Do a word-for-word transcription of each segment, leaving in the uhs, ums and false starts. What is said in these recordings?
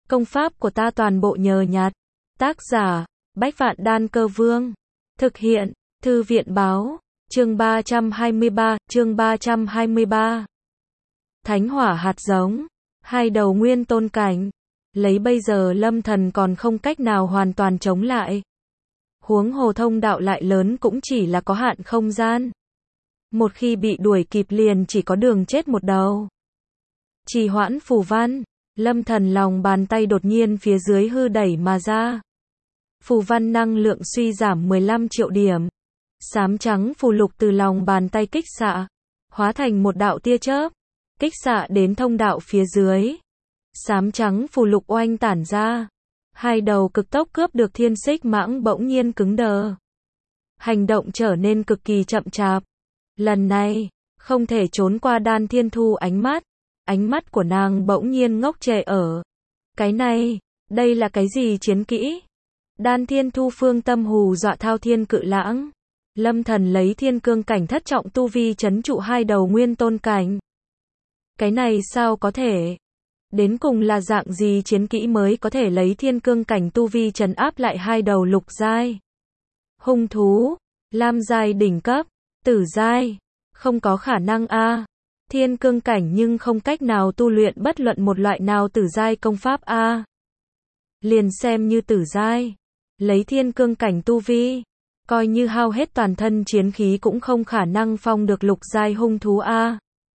Công pháp của ta toàn bộ nhờ nhặt. Tác giả, Bách Vạn Đan Cơ Vương. Thực hiện, Thư viện Báo. Chương ba trăm hai mươi ba, chương ba trăm hai mươi ba. Thánh hỏa hạt giống. Hai đầu nguyên tôn cảnh. Lấy bây giờ Lâm Thần còn không cách nào hoàn toàn chống lại. Huống hồ thông đạo lại lớn cũng chỉ là có hạn không gian. Một khi bị đuổi kịp liền chỉ có đường chết một đầu. Trì hoãn phù văn. Lâm Thần lòng bàn tay đột nhiên phía dưới hư đẩy mà ra. Phù văn năng lượng suy giảm mười lăm triệu điểm. Xám trắng phù lục từ lòng bàn tay kích xạ, hóa thành một đạo tia chớp, kích xạ đến thông đạo phía dưới. Xám trắng phù lục oanh tản ra. Hai đầu cực tốc cướp được thiên xích mãng bỗng nhiên cứng đờ. Hành động trở nên cực kỳ chậm chạp. Lần này, không thể trốn qua Đan Thiên Thu ánh mắt. Ánh mắt của nàng bỗng nhiên ngốc trệ ở. Cái này, đây là cái gì chiến kỹ? Đan Thiên Thu phương tâm hù dọa Thao Thiên Cự Lãng. Lâm Thần lấy thiên cương cảnh thất trọng tu vi trấn trụ hai đầu nguyên tôn cảnh. Cái này sao có thể? Đến cùng là dạng gì chiến kỹ mới có thể lấy thiên cương cảnh tu vi trấn áp lại hai đầu lục giai? Hung thú, lam giai đỉnh cấp, tử giai, không có khả năng a. Thiên cương cảnh nhưng không cách nào tu luyện bất luận một loại nào tử giai công pháp a. Liền xem như tử giai, lấy thiên cương cảnh tu vi, coi như hao hết toàn thân chiến khí cũng không khả năng phong được lục giai hung thú a.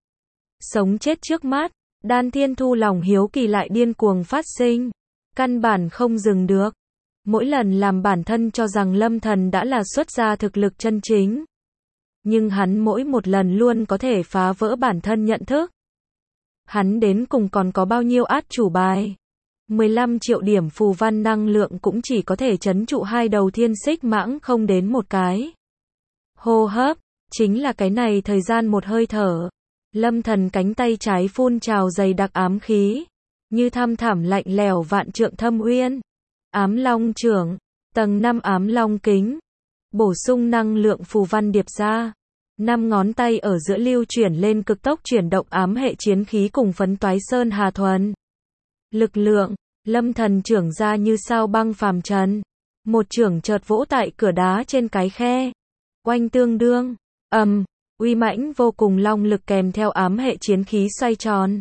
Sống chết trước mắt, Đan Thiên Thu lòng hiếu kỳ lại điên cuồng phát sinh, căn bản không dừng được. Mỗi lần làm bản thân cho rằng Lâm Thần đã là xuất ra thực lực chân chính. Nhưng hắn mỗi một lần luôn có thể phá vỡ bản thân nhận thức. Hắn đến cùng còn có bao nhiêu át chủ bài? mười lăm triệu điểm phù văn năng lượng cũng chỉ có thể trấn trụ hai đầu thiên xích mãng không đến một cái. Hô hấp, chính là cái này thời gian một hơi thở. Lâm Thần cánh tay trái phun trào dày đặc ám khí. Như thăm thẳm lạnh lẽo vạn trượng thâm uyên. Ám long trưởng, tầng năm ám long kính. Bổ sung năng lượng phù văn điệp ra. Năm ngón tay ở giữa lưu chuyển lên cực tốc chuyển động ám hệ chiến khí cùng phấn toái sơn hà thuần. Lực lượng, Lâm Thần trưởng ra như sao băng phàm trần. Một trưởng chợt vỗ tại cửa đá trên cái khe. Oanh tương đương, ầm, uy mãnh vô cùng long lực kèm theo ám hệ chiến khí xoay tròn.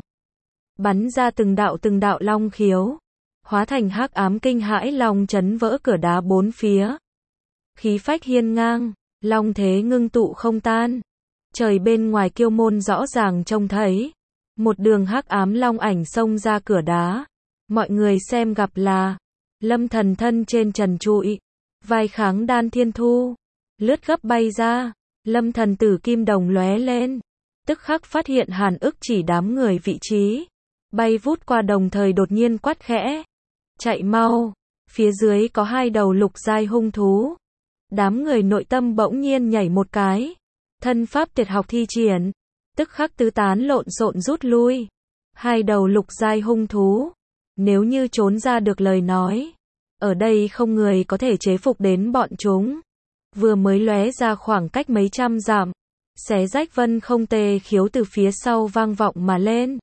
Bắn ra từng đạo từng đạo long khiếu. Hóa thành hắc ám kinh hãi long chấn vỡ cửa đá bốn phía. Khí phách hiên ngang, long thế ngưng tụ không tan. Trời bên ngoài kiêu môn rõ ràng trông thấy. Một đường hắc ám long ảnh xông ra cửa đá. Mọi người xem gặp là Lâm Thần thân trên trần trụi, vai kháng Đan Thiên Thu, lướt gấp bay ra. Lâm Thần tử kim đồng lóe lên, tức khắc phát hiện Hàn Ức chỉ đám người vị trí, bay vút qua đồng thời đột nhiên quát khẽ, chạy mau, phía dưới có hai đầu lục giai hung thú. Đám người nội tâm bỗng nhiên nhảy một cái, thân pháp tuyệt học thi triển, tức khắc tứ tán lộn xộn rút lui. Hai đầu lục giai hung thú, nếu như trốn ra được lời nói, ở đây không người có thể chế phục đến bọn chúng. Vừa mới lóe ra khoảng cách mấy trăm dặm, xé rách vân không tê khiếu từ phía sau vang vọng mà lên.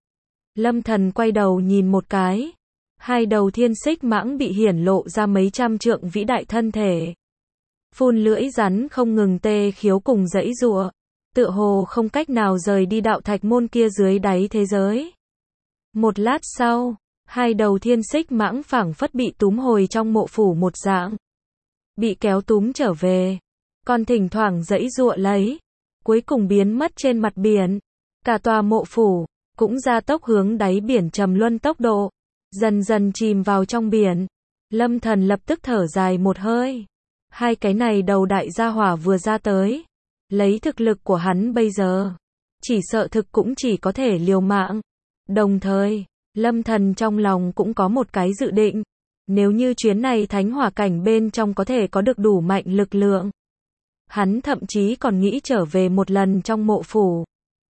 Lâm Thần quay đầu nhìn một cái, hai đầu thiên xích mãng bị hiển lộ ra mấy trăm trượng vĩ đại thân thể. Phun lưỡi rắn không ngừng tê khiếu cùng giãy giụa, tựa hồ không cách nào rời đi đạo thạch môn kia dưới đáy thế giới. Một lát sau, hai đầu thiên xích mãng phảng phất bị túm hồi trong mộ phủ một dạng. Bị kéo túm trở về, còn thỉnh thoảng giãy giụa lấy, cuối cùng biến mất trên mặt biển. Cả tòa mộ phủ cũng gia tốc hướng đáy biển trầm luân tốc độ, dần dần chìm vào trong biển. Lâm Thần lập tức thở dài một hơi. Hai cái này đầu đại gia hỏa vừa ra tới, lấy thực lực của hắn bây giờ, chỉ sợ thực cũng chỉ có thể liều mạng. Đồng thời, Lâm Thần trong lòng cũng có một cái dự định, nếu như chuyến này thánh hỏa cảnh bên trong có thể có được đủ mạnh lực lượng, hắn thậm chí còn nghĩ trở về một lần trong mộ phủ.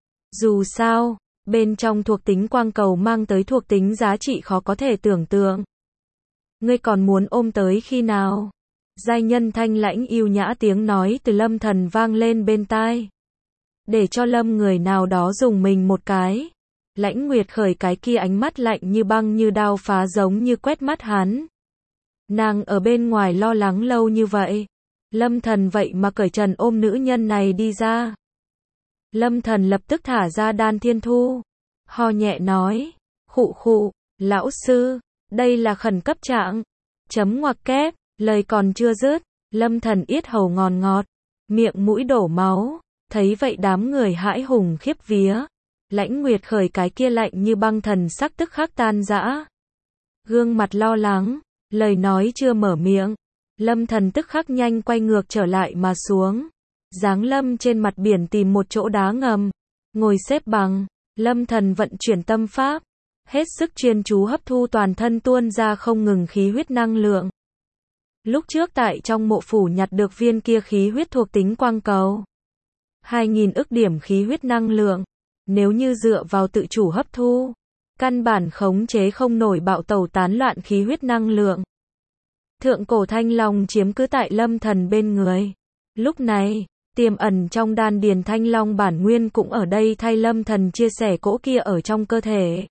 Dù sao, bên trong thuộc tính quang cầu mang tới thuộc tính giá trị khó có thể tưởng tượng. Ngươi còn muốn ôm tới khi nào? Giai nhân thanh lãnh yêu nhã tiếng nói từ Lâm Thần vang lên bên tai. Để cho Lâm người nào đó dùng mình một cái. Lãnh Nguyệt Khởi cái kia ánh mắt lạnh như băng như đao phá giống như quét mắt hắn. Nàng ở bên ngoài lo lắng lâu như vậy. Lâm Thần vậy mà cởi trần ôm nữ nhân này đi ra. Lâm Thần lập tức thả ra Đan Thiên Thu. Ho nhẹ nói. Khụ khụ, lão sư, đây là khẩn cấp trạng. Chấm ngoặc kép, lời còn chưa dứt. Lâm Thần yết hầu ngòn ngọt. Miệng mũi đổ máu. Thấy vậy đám người hãi hùng khiếp vía. Lãnh Nguyệt Khởi cái kia lạnh như băng thần sắc tức khắc tan rã. Gương mặt lo lắng. Lời nói chưa mở miệng. Lâm Thần tức khắc nhanh quay ngược trở lại mà xuống. Giáng lâm trên mặt biển tìm một chỗ đá ngầm. Ngồi xếp bằng. Lâm Thần vận chuyển tâm pháp. Hết sức chuyên chú hấp thu toàn thân tuôn ra không ngừng khí huyết năng lượng. Lúc trước tại trong mộ phủ nhặt được viên kia khí huyết thuộc tính quang cầu. Hai nghìn ức điểm khí huyết năng lượng. Nếu như dựa vào tự chủ hấp thu. Căn bản khống chế không nổi bạo tẩu tán loạn khí huyết năng lượng. Thượng cổ thanh long chiếm cứ tại Lâm Thần bên người. Lúc này, tiềm ẩn trong đan điền thanh long bản nguyên cũng ở đây thay Lâm Thần chia sẻ cỗ kia ở trong cơ thể.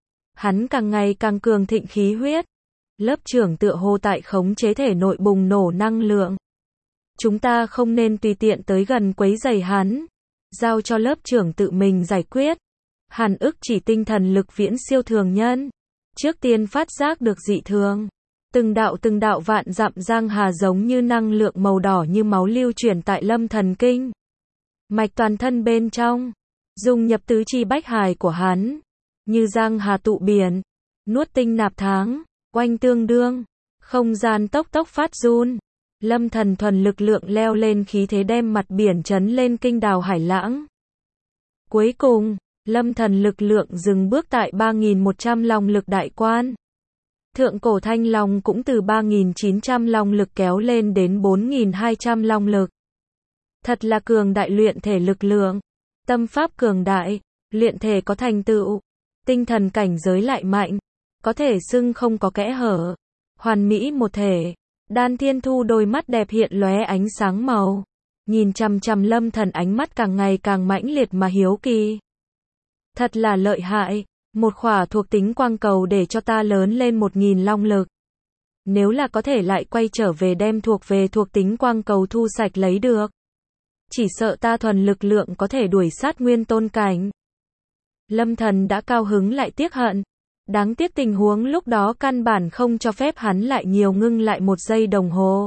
Hắn càng ngày càng cường thịnh khí huyết. Lớp trưởng tựa hồ tại khống chế thể nội bùng nổ năng lượng. Chúng ta không nên tùy tiện tới gần quấy rầy hắn. Giao cho lớp trưởng tự mình giải quyết. Hàn Ức chỉ tinh thần lực viễn siêu thường nhân. Trước tiên phát giác được dị thường. Từng đạo từng đạo vạn dặm giang hà giống như năng lượng màu đỏ như máu lưu chuyển tại Lâm Thần kinh. Mạch toàn thân bên trong. Dung nhập tứ chi bách hài của hắn. Như giang hà tụ biển. Nuốt tinh nạp tháng. Oanh tương đương. Không gian tốc tốc phát run. Lâm Thần thuần lực lượng leo lên khí thế đem mặt biển chấn lên kinh đào hải lãng. Cuối cùng, Lâm Thần lực lượng dừng bước tại ba nghìn một trăm long lực đại quan. Thượng cổ thanh long cũng từ ba nghìn chín trăm long lực kéo lên đến bốn nghìn hai trăm long lực. Thật là cường đại luyện thể lực lượng. Tâm pháp cường đại, luyện thể có thành tựu. Tinh thần cảnh giới lại mạnh. Có thể xưng không có kẽ hở. Hoàn mỹ một thể. Đan Thiên Thu đôi mắt đẹp hiện lóe ánh sáng màu. Nhìn chằm chằm Lâm Thần ánh mắt càng ngày càng mãnh liệt mà hiếu kỳ. Thật là lợi hại. Một khỏa thuộc tính quang cầu để cho ta lớn lên một nghìn long lực. Nếu là có thể lại quay trở về đem thuộc về thuộc tính quang cầu thu sạch lấy được. Chỉ sợ ta thuần lực lượng có thể đuổi sát nguyên tôn cảnh. Lâm Thần đã cao hứng lại tiếc hận. Đáng tiếc tình huống lúc đó căn bản không cho phép hắn lại nhiều ngưng lại một giây đồng hồ.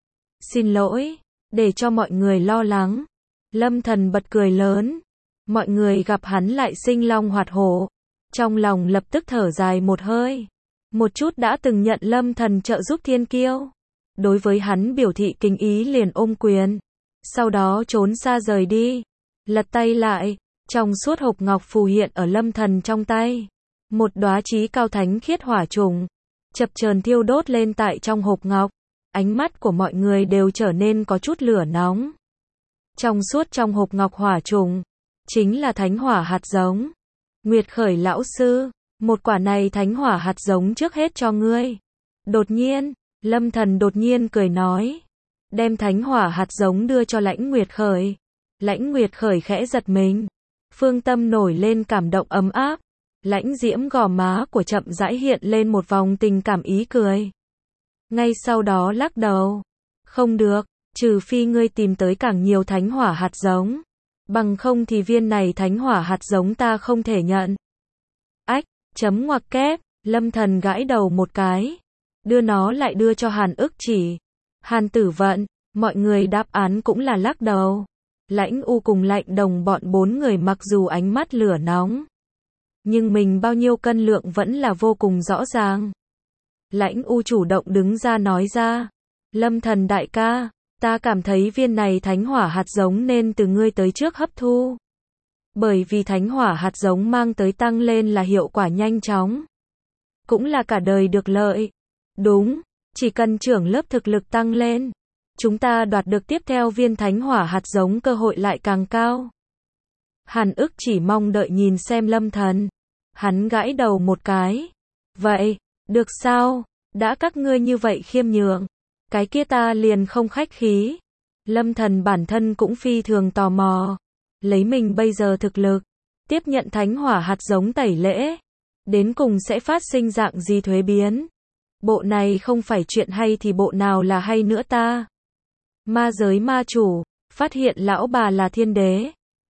Xin lỗi, để cho mọi người lo lắng. Lâm Thần bật cười lớn. Mọi người gặp hắn lại sinh long hoạt hổ. Trong lòng lập tức thở dài một hơi. Một chút đã từng nhận Lâm Thần trợ giúp thiên kiêu. Đối với hắn biểu thị kính ý liền ôm quyền. Sau đó trốn xa rời đi. Lật tay lại. Trong suốt hộp ngọc phù hiện ở Lâm Thần trong tay. Một đóa chí cao thánh khiết hỏa trùng. Chập chờn thiêu đốt lên tại trong hộp ngọc. Ánh mắt của mọi người đều trở nên có chút lửa nóng. Trong suốt trong hộp ngọc hỏa trùng. Chính là thánh hỏa hạt giống. Nguyệt Khởi lão sư. Một quả này thánh hỏa hạt giống trước hết cho ngươi. Đột nhiên, Lâm Thần đột nhiên cười nói. Đem thánh hỏa hạt giống đưa cho Lãnh Nguyệt Khởi. Lãnh Nguyệt Khởi khẽ giật mình. Phương tâm nổi lên cảm động ấm áp. Lãnh diễm gò má của chậm rãi hiện lên một vòng tình cảm ý cười. Ngay sau đó lắc đầu. Không được, trừ phi ngươi tìm tới càng nhiều thánh hỏa hạt giống. Bằng không thì viên này thánh hỏa hạt giống ta không thể nhận. Ách, chấm ngoặc kép, Lâm Thần gãi đầu một cái. Đưa nó lại đưa cho Hàn Ức chỉ. Hàn Tử Vận, mọi người đáp án cũng là lắc đầu. Lãnh U cùng Lạnh Đồng bọn bốn người mặc dù ánh mắt lửa nóng. Nhưng mình bao nhiêu cân lượng vẫn là vô cùng rõ ràng. Lãnh U chủ động đứng ra nói ra. Lâm Thần đại ca, ta cảm thấy viên này thánh hỏa hạt giống nên từ ngươi tới trước hấp thu. Bởi vì thánh hỏa hạt giống mang tới tăng lên là hiệu quả nhanh chóng. Cũng là cả đời được lợi. Đúng, chỉ cần trưởng lớp thực lực tăng lên. Chúng ta đoạt được tiếp theo viên thánh hỏa hạt giống cơ hội lại càng cao. Hàn Ức chỉ mong đợi nhìn xem Lâm Thần. Hắn gãi đầu một cái. Vậy, được sao? Đã các ngươi như vậy khiêm nhường. Cái kia ta liền không khách khí. Lâm Thần bản thân cũng phi thường tò mò. Lấy mình bây giờ thực lực. Tiếp nhận thánh hỏa hạt giống tẩy lễ. Đến cùng sẽ phát sinh dạng gì thuế biến? Bộ này không phải chuyện hay thì bộ nào là hay nữa ta? Ma giới ma chủ, phát hiện lão bà là thiên đế.